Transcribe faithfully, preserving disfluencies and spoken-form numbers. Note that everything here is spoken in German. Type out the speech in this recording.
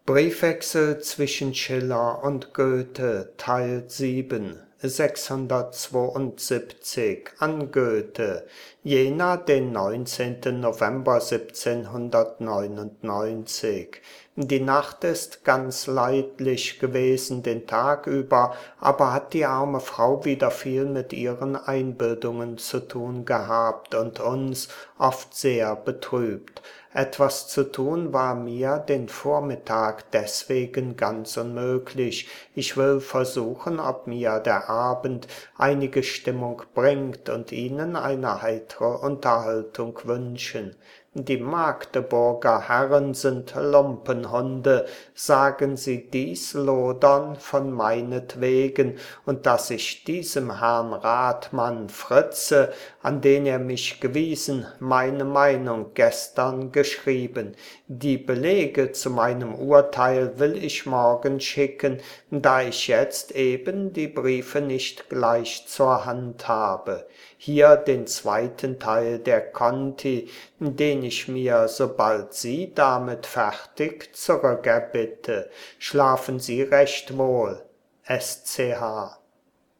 Briefwechsel zwischen Schiller und Goethe, Teil sieben, sechshundertzweiundsiebzig, an Goethe, Jena, den neunzehnten November siebzehnhundertneunundneunzig. Die Nacht ist ganz leidlich gewesen den Tag über, aber hat die arme Frau wieder viel mit ihren Einbildungen zu tun gehabt und uns oft sehr betrübt. Etwas zu tun war mir den Vormittag deswegen ganz unmöglich. Ich will versuchen, ob mir der Abend einige Stimmung bringt und Ihnen eine heitere Unterhaltung wünschen. Die Magdeburger Herren sind Lumpenhunde, sagen Sie dies lodern von meinetwegen, und dass ich diesem Herrn Ratmann Fritze, an den er mich gewiesen, meine Meinung gestern geschrieben. Die Belege zu meinem Urteil will ich morgen schicken, da ich jetzt eben die Briefe nicht gleich zur Hand habe. Hier den zweiten Teil der Conti, den ich mir, sobald Sie damit fertig, zurückerbitte. Schlafen Sie recht wohl. S C H